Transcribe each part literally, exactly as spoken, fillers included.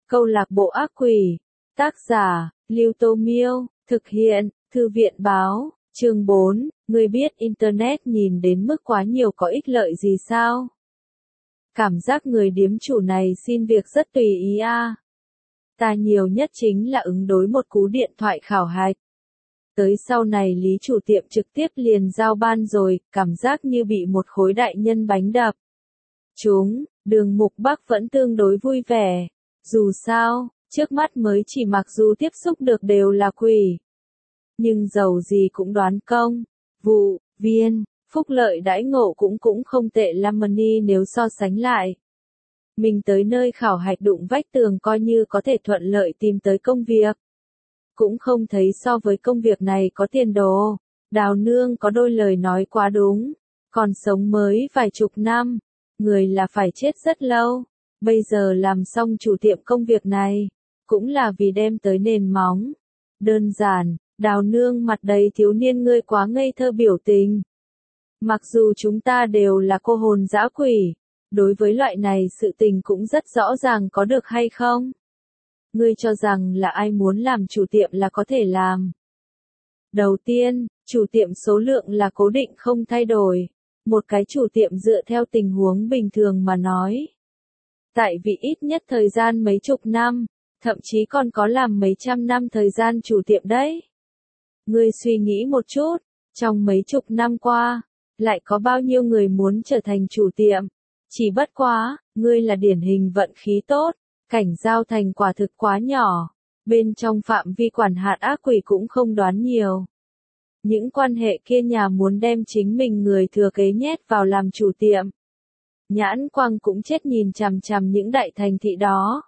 Câu lạc bộ ác quỷ. Tác giả, Lưu Tô Miêu, thực hiện, Thư viện báo, chương bốn, ngươi biết Internet nhìn đến mức quá nhiều có ích lợi gì sao? Cảm giác người điếm chủ này xin việc rất tùy ý a. Ta nhiều nhất chính là ứng đối một cú điện thoại khảo hạch. Tới sau này lý chủ tiệm trực tiếp liền giao ban rồi, cảm giác như bị một khối đại nhân bánh đập. Chúng, Đường Mục Bắc vẫn tương đối vui vẻ. Dù sao, trước mắt mới chỉ mặc dù tiếp xúc được đều là quỷ. Nhưng dầu gì cũng đoán công, vụ, viên, phúc lợi đãi ngộ cũng cũng không tệ lắm money nếu so sánh lại. Mình tới nơi khảo hạch đụng vách tường coi như có thể thuận lợi tìm tới công việc. Cũng không thấy so với công việc này có tiền đồ. Đào nương có đôi lời nói quá đúng. Còn sống mới vài chục năm, người là phải chết rất lâu. Bây giờ làm xong chủ tiệm công việc này, cũng là vì đem tới nền móng. Đơn giản, đào nương mặt đầy thiếu niên ngươi quá ngây thơ biểu tình. Mặc dù chúng ta đều là cô hồn dã quỷ, đối với loại này sự tình cũng rất rõ ràng có được hay không. Ngươi cho rằng là ai muốn làm chủ tiệm là có thể làm. Đầu tiên, chủ tiệm số lượng là cố định không thay đổi. Một cái chủ tiệm dựa theo tình huống bình thường mà nói. Tại vì ít nhất thời gian mấy chục năm, thậm chí còn có làm mấy trăm năm thời gian chủ tiệm đấy. Ngươi suy nghĩ một chút, trong mấy chục năm qua, lại có bao nhiêu người muốn trở thành chủ tiệm. Chỉ bất quá, ngươi là điển hình vận khí tốt, cảnh giao thành quả thực quá nhỏ, bên trong phạm vi quản hạt ác quỷ cũng không đoán nhiều. Những quan hệ kia nhà muốn đem chính mình người thừa kế nhét vào làm chủ tiệm. Nhãn quang cũng chết nhìn chằm chằm những đại thành thị đó.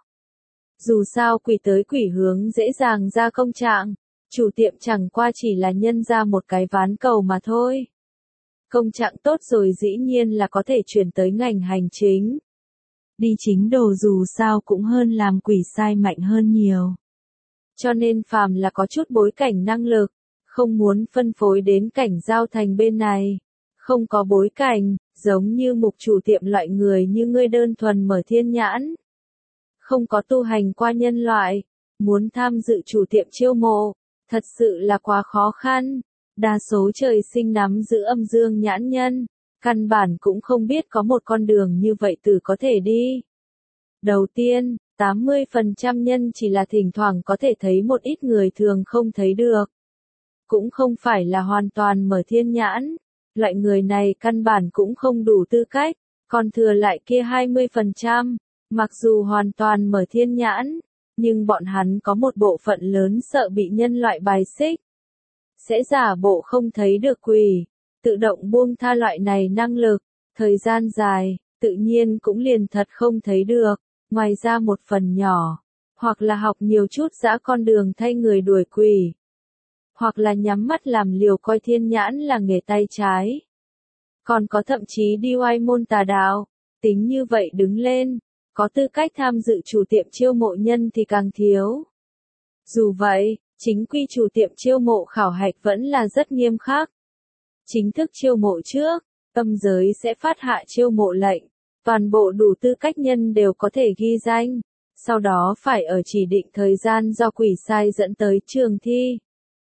Dù sao quỷ tới quỷ hướng dễ dàng ra công trạng, chủ tiệm chẳng qua chỉ là nhân ra một cái ván cầu mà thôi. Công trạng tốt rồi dĩ nhiên là có thể chuyển tới ngành hành chính. Đi chính đồ dù sao cũng hơn làm quỷ sai mạnh hơn nhiều. Cho nên phàm là có chút bối cảnh năng lực, không muốn phân phối đến cảnh giao thành bên này. Không có bối cảnh, giống như mục chủ tiệm loại người như ngươi đơn thuần mở thiên nhãn. Không có tu hành qua nhân loại, muốn tham dự chủ tiệm chiêu mộ, thật sự là quá khó khăn. Đa số trời sinh nắm giữ âm dương nhãn nhân, căn bản cũng không biết có một con đường như vậy từ có thể đi. Đầu tiên, tám mươi phần trăm nhân chỉ là thỉnh thoảng có thể thấy một ít người thường không thấy được. Cũng không phải là hoàn toàn mở thiên nhãn. Loại người này căn bản cũng không đủ tư cách, còn thừa lại kia hai mươi phần trăm, mặc dù hoàn toàn mở thiên nhãn, nhưng bọn hắn có một bộ phận lớn sợ bị nhân loại bài xích. Sẽ giả bộ không thấy được quỷ, tự động buông tha loại này năng lực, thời gian dài, tự nhiên cũng liền thật không thấy được, ngoài ra một phần nhỏ, hoặc là học nhiều chút dã con đường thay người đuổi quỷ. Hoặc là nhắm mắt làm liều coi thiên nhãn là nghề tay trái. Còn có thậm chí đi oai môn tà đạo, tính như vậy đứng lên, có tư cách tham dự chủ tiệm chiêu mộ nhân thì càng thiếu. Dù vậy, chính quy chủ tiệm chiêu mộ khảo hạch vẫn là rất nghiêm khắc. Chính thức chiêu mộ trước, tâm giới sẽ phát hạ chiêu mộ lệnh, toàn bộ đủ tư cách nhân đều có thể ghi danh, sau đó phải ở chỉ định thời gian do quỷ sai dẫn tới trường thi.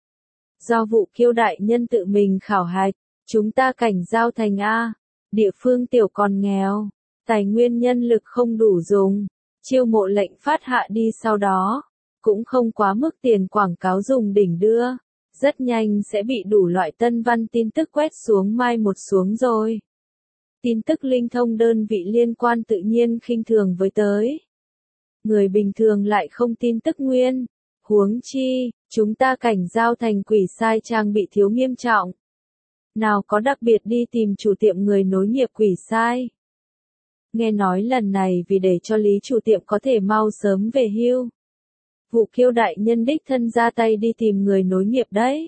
Do vụ kiêu đại nhân tự mình khảo hạch, chúng ta cảnh giao thành A, địa phương tiểu còn nghèo, tài nguyên nhân lực không đủ dùng, chiêu mộ lệnh phát hạ đi sau đó, cũng không quá mức tiền quảng cáo dùng đỉnh đưa, rất nhanh sẽ bị đủ loại tân văn tin tức quét xuống mai một xuống rồi. Tin tức linh thông đơn vị liên quan tự nhiên khinh thường với tới. Người bình thường lại không tin tức nguyên. Huống chi, chúng ta cảnh giao thành quỷ sai trang bị thiếu nghiêm trọng. Nào có đặc biệt đi tìm chủ tiệm người nối nghiệp quỷ sai. Nghe nói lần này vì để cho lý chủ tiệm có thể mau sớm về hưu. Vụ kiêu đại nhân đích thân ra tay đi tìm người nối nghiệp đấy.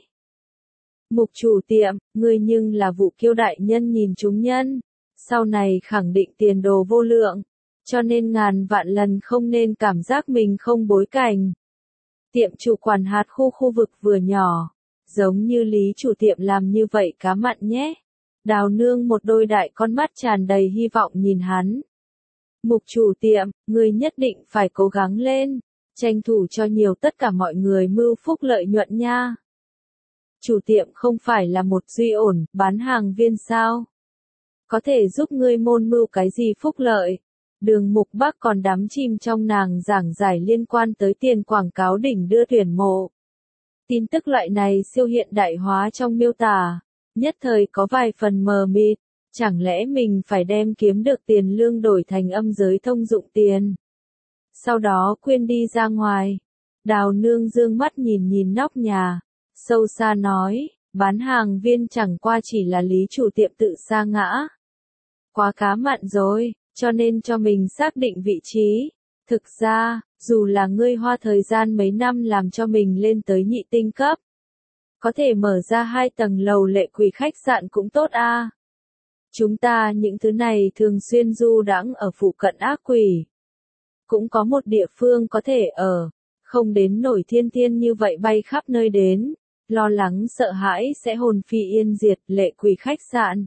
Mục chủ tiệm, người nhưng là vụ kiêu đại nhân nhìn chúng nhân. Sau này khẳng định tiền đồ vô lượng. Cho nên ngàn vạn lần không nên cảm giác mình không bối cảnh. Tiệm chủ quản hạt khu khu vực vừa nhỏ, giống như lý chủ tiệm làm như vậy cá mặn nhé. Đào nương một đôi đại con mắt tràn đầy hy vọng nhìn hắn. Mục chủ tiệm, người nhất định phải cố gắng lên, tranh thủ cho nhiều tất cả mọi người mưu phúc lợi nhuận nha. Chủ tiệm không phải là một duy ổn, bán hàng viên sao? Có thể giúp ngươi môn mưu cái gì phúc lợi? Đường Mục Bác còn đắm chìm trong nàng giảng giải liên quan tới tiền quảng cáo đỉnh đưa tuyển mộ. Tin tức loại này siêu hiện đại hóa trong miêu tả, nhất thời có vài phần mờ mịt, chẳng lẽ mình phải đem kiếm được tiền lương đổi thành âm giới thông dụng tiền? Sau đó quyên đi ra ngoài. Đào Nương dương mắt nhìn nhìn nóc nhà, sâu xa nói, bán hàng viên chẳng qua chỉ là lý chủ tiệm tự sa ngã. Quá cá mặn rồi, cho nên cho mình xác định vị trí. Thực ra, dù là ngươi hoa thời gian mấy năm làm cho mình lên tới nhị tinh cấp, có thể mở ra hai tầng lầu lệ quỷ khách sạn cũng tốt a. Chúng ta những thứ này thường xuyên du đãng ở phụ cận ác quỷ. Cũng có một địa phương có thể ở, không đến nổi thiên thiên như vậy bay khắp nơi đến, lo lắng sợ hãi sẽ hồn phi yên diệt lệ quỷ khách sạn.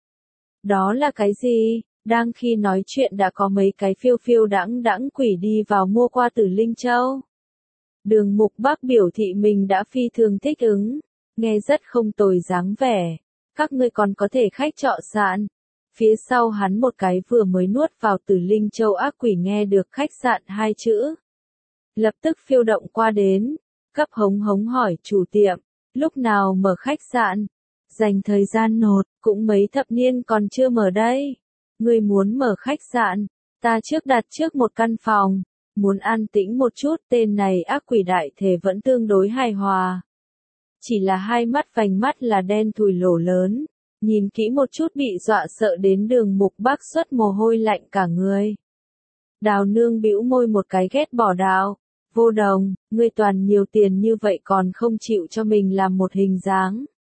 Đó là cái gì? Đang khi nói chuyện đã có mấy cái phiêu phiêu đãng đãng quỷ đi vào mua qua Tử Linh Châu. Đường Mục Bác biểu thị mình đã phi thường thích ứng, nghe rất không tồi dáng vẻ. Các ngươi còn có thể khách trọ sạn. Phía sau hắn một cái vừa mới nuốt vào Tử Linh Châu ác quỷ nghe được khách sạn hai chữ. Lập tức phiêu động qua đến, cấp hống hống hỏi chủ tiệm, lúc nào mở khách sạn? Dành thời gian nốt, cũng mấy thập niên còn chưa mở đây. Ngươi muốn mở khách sạn, ta trước đặt trước một căn phòng, muốn an tĩnh một chút, tên này ác quỷ đại thể vẫn tương đối hài hòa. Chỉ là hai mắt vành mắt là đen thùi lổ lớn, nhìn kỹ một chút bị dọa sợ đến Đường Mục Bác xuất mồ hôi lạnh cả người. Đào Nương bĩu môi một cái ghét bỏ đạo, vô đồng, ngươi toàn nhiều tiền như vậy còn không chịu cho mình làm một hình dáng.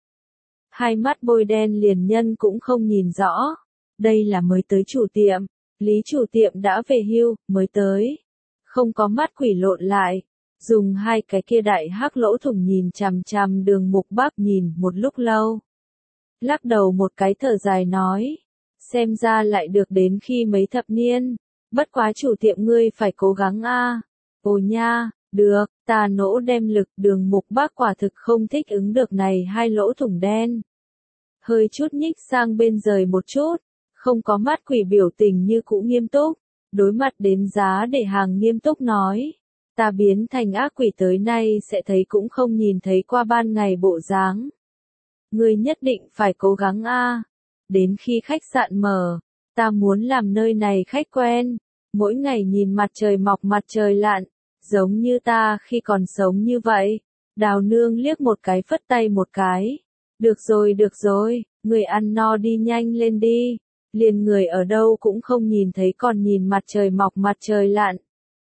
Hai mắt bôi đen liền nhân cũng không nhìn rõ. Đây là mới tới chủ tiệm, lý chủ tiệm đã về hưu, mới tới. Không có mắt quỷ lộn lại, dùng hai cái kia đại hắc lỗ thủng nhìn chằm chằm Đường Mục Bác nhìn một lúc lâu. Lắc đầu một cái thở dài nói, xem ra lại được đến khi mấy thập niên, bất quá chủ tiệm ngươi phải cố gắng a. Ồ nha, được, ta nỗ đem lực. Đường Mục Bác quả thực không thích ứng được này hai lỗ thủng đen. Hơi chút nhích sang bên rời một chút, không có mắt quỷ biểu tình như cũ nghiêm túc, đối mặt đến giá để hàng nghiêm túc nói, ta biến thành ác quỷ tới nay sẽ thấy cũng không nhìn thấy qua ban ngày bộ dáng. Ngươi nhất định phải cố gắng a. Đến khi khách sạn mở, ta muốn làm nơi này khách quen, mỗi ngày nhìn mặt trời mọc mặt trời lặn, giống như ta khi còn sống như vậy. Đào Nương liếc một cái phất tay một cái. Được rồi được rồi, người ăn no đi nhanh lên đi. Liền người ở đâu cũng không nhìn thấy còn nhìn mặt trời mọc mặt trời lặn.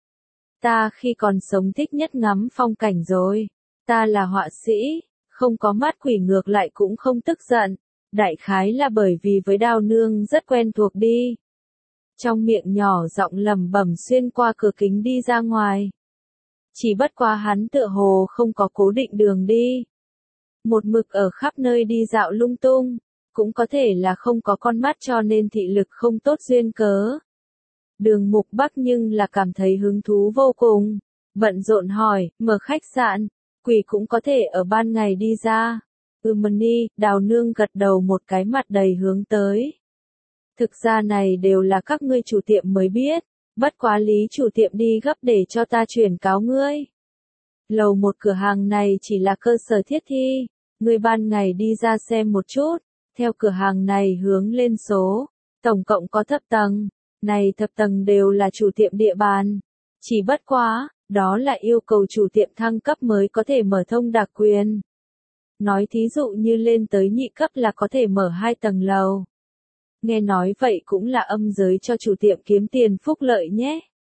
Ta khi còn sống thích nhất ngắm phong cảnh rồi. Ta là họa sĩ, không có mắt quỷ ngược lại cũng không tức giận. Đại khái là bởi vì với Đào Nương rất quen thuộc đi. Trong miệng nhỏ giọng lẩm bẩm xuyên qua cửa kính đi ra ngoài. Chỉ bất quá hắn tựa hồ không có cố định đường đi. Một mực ở khắp nơi đi dạo lung tung, cũng có thể là không có con mắt cho nên thị lực không tốt duyên cớ. Đường Mục Bác nhưng là cảm thấy hứng thú vô cùng, bận rộn hỏi, mở khách sạn, quỷ cũng có thể ở ban ngày đi ra. Ừm ni, Đào Nương gật đầu một cái mặt đầy hướng tới. Thực ra này đều là các ngươi chủ tiệm mới biết, bất quá lý chủ tiệm đi gấp để cho ta chuyển cáo ngươi. Lầu một cửa hàng này chỉ là cơ sở thiết thi, ngươi ban ngày đi ra xem một chút, theo cửa hàng này hướng lên số, tổng cộng có thập tầng, này thập tầng đều là chủ tiệm địa bàn. Chỉ bất quá, đó là yêu cầu chủ tiệm thăng cấp mới có thể mở thông đặc quyền. Nói thí dụ như lên tới nhị cấp là có thể mở hai tầng lầu. Nghe nói vậy cũng là âm giới cho chủ tiệm kiếm tiền phúc lợi nhé.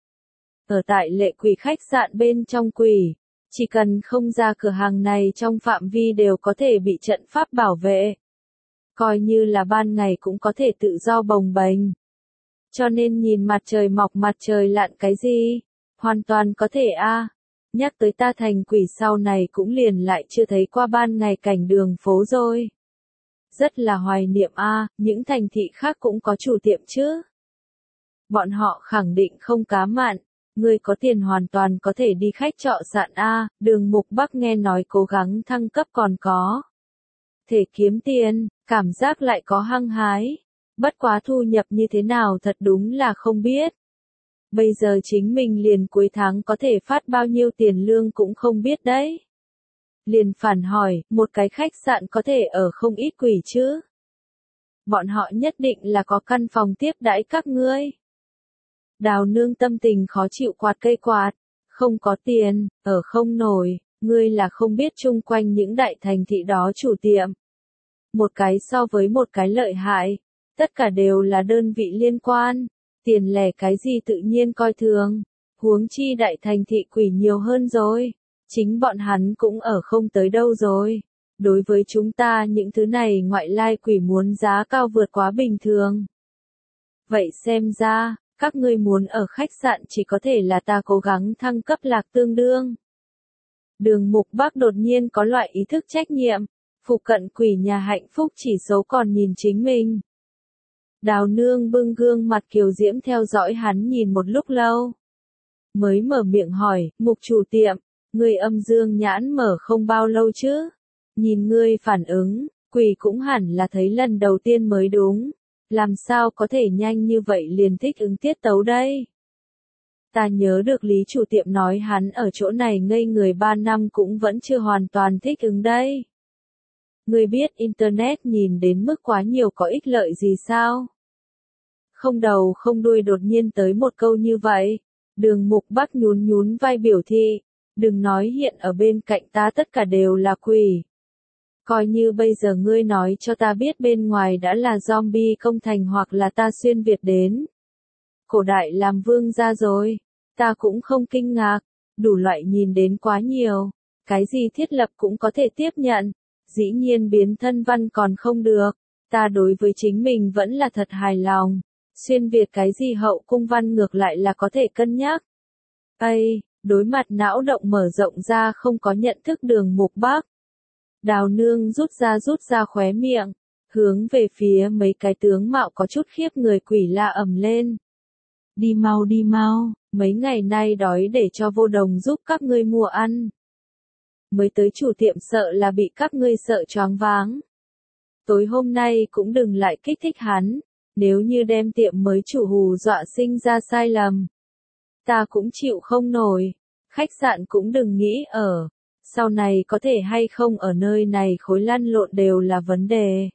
Ở tại lệ quỷ khách sạn bên trong quỷ, chỉ cần không ra cửa hàng này trong phạm vi đều có thể bị trận pháp bảo vệ. Coi như là ban ngày cũng có thể tự do bồng bềnh. Cho nên nhìn mặt trời mọc mặt trời lặn cái gì, hoàn toàn có thể a. À. Nhắc tới ta thành quỷ sau này cũng liền lại chưa thấy qua ban ngày cảnh đường phố rồi. Rất là hoài niệm a, à, những thành thị khác cũng có chủ tiệm chứ. Bọn họ khẳng định không cá mặn. Ngươi có tiền hoàn toàn có thể đi khách trọ sạn A, Đường Mục Bắc nghe nói cố gắng thăng cấp còn có thể kiếm tiền, cảm giác lại có hăng hái. Bất quá thu nhập như thế nào thật đúng là không biết. Bây giờ chính mình liền cuối tháng có thể phát bao nhiêu tiền lương cũng không biết đấy. Liền phản hỏi, một cái khách sạn có thể ở không ít quỷ chứ? Bọn họ nhất định là có căn phòng tiếp đãi các ngươi. Đào Nương tâm tình khó chịu quạt cây quạt, không có tiền, ở không nổi, ngươi là không biết chung quanh những đại thành thị đó chủ tiệm. Một cái so với một cái lợi hại, tất cả đều là đơn vị liên quan, tiền lẻ cái gì tự nhiên coi thường, huống chi đại thành thị quỷ nhiều hơn rồi, chính bọn hắn cũng ở không tới đâu rồi. Đối với chúng ta những thứ này ngoại lai quỷ muốn giá cao vượt quá bình thường. Vậy xem ra, các ngươi muốn ở khách sạn chỉ có thể là ta cố gắng thăng cấp lạc tương đương. Đường Mục Bắc đột nhiên có loại ý thức trách nhiệm, phụ cận quỷ nhà hạnh phúc chỉ số còn nhìn chính mình. Đào Nương bưng gương mặt kiều diễm theo dõi hắn nhìn một lúc lâu. Mới mở miệng hỏi, Mục chủ tiệm, ngươi âm dương nhãn mở không bao lâu chứ? Nhìn ngươi phản ứng, quỷ cũng hẳn là thấy lần đầu tiên mới đúng. Làm sao có thể nhanh như vậy liền thích ứng tiết tấu đây? Ta nhớ được Lý chủ tiệm nói hắn ở chỗ này ngây người ba năm cũng vẫn chưa hoàn toàn thích ứng đây. Ngươi biết Internet nhìn đến mức quá nhiều có ích lợi gì sao? Không đầu không đuôi đột nhiên tới một câu như vậy. Đường Mục Bắc nhún nhún vai biểu thị. Đừng nói hiện ở bên cạnh ta tất cả đều là quỷ. Coi như bây giờ ngươi nói cho ta biết bên ngoài đã là zombie công thành hoặc là ta xuyên Việt đến. Cổ đại làm vương gia rồi. Ta cũng không kinh ngạc. Đủ loại nhìn đến quá nhiều. Cái gì thiết lập cũng có thể tiếp nhận. Dĩ nhiên biến thân văn còn không được. Ta đối với chính mình vẫn là thật hài lòng. Xuyên Việt cái gì hậu cung văn ngược lại là có thể cân nhắc. Ây, đối mặt não động mở rộng ra không có nhận thức Đường Mục Bắc. Đào Nương rút ra rút ra khóe miệng, hướng về phía mấy cái tướng mạo có chút khiếp người quỷ la ầm lên. Đi mau đi mau, mấy ngày nay đói để cho Vô Đồng giúp các ngươi mua ăn. Mới tới chủ tiệm sợ là bị các ngươi sợ choáng váng. Tối hôm nay cũng đừng lại kích thích hắn, nếu như đem tiệm mới chủ hù dọa sinh ra sai lầm. Ta cũng chịu không nổi, khách sạn cũng đừng nghĩ ở. Sau này có thể hay không ở nơi này khối lăn lộn đều là vấn đề.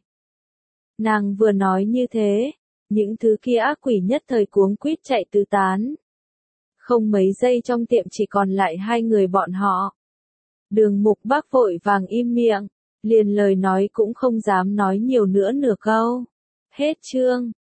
Nàng vừa nói như thế, những thứ kia ác quỷ nhất thời cuống quýt chạy tứ tán. Không mấy giây trong tiệm chỉ còn lại hai người bọn họ. Đường Mục Bắc vội vàng im miệng, liền lời nói cũng không dám nói nhiều nữa nửa câu. Hết chương.